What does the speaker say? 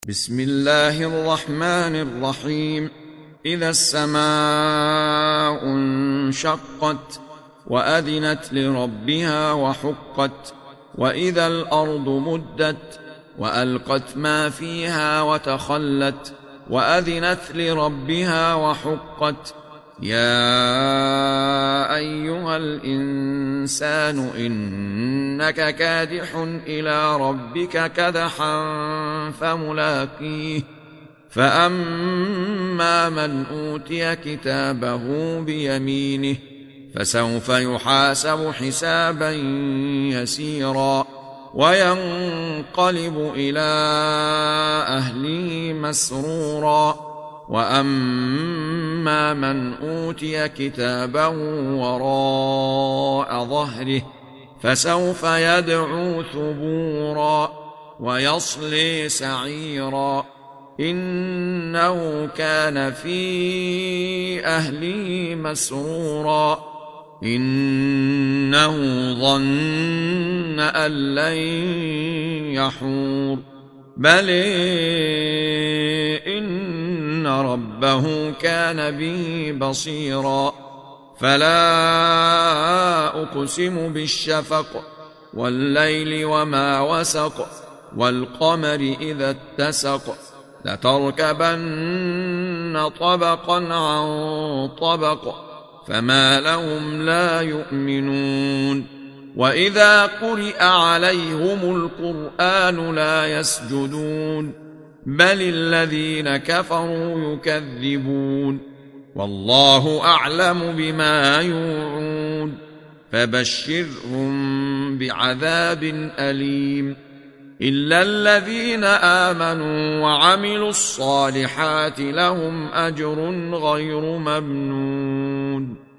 بسم الله الرحمن الرحيم. إذا السماء انشقت وأذنت لربها وحقت وإذا الأرض مدت وألقت ما فيها وتخلت وأذنت لربها وحقت يا أيها الإنسان إنك كادح إلى ربك كدحا فملاقيه فأما من أوتي كتابه بيمينه فسوف يحاسب حسابا يسيرا وينقلب إلى أهله مسرورا وأما من أوتي كتابه وراء ظهره فسوف يدعو ثبورا ويصلي سعيرا إنه كان في أهله مسرورا إنه ظن أن لن يحور بل إن ربه كان به بصيرا فلا أقسم بالشفق والليل وما وسق والقمر إذا اتسق لتركبن طبقا عن طبق فما لهم لا يؤمنون وإذا قرئ عليهم القرآن لا يسجدون بل الذين كفروا يكذبون والله أعلم بما يوعون فبشرهم بعذاب أليم إلا الذين آمنوا وعملوا الصالحات لهم أجر غير ممنون.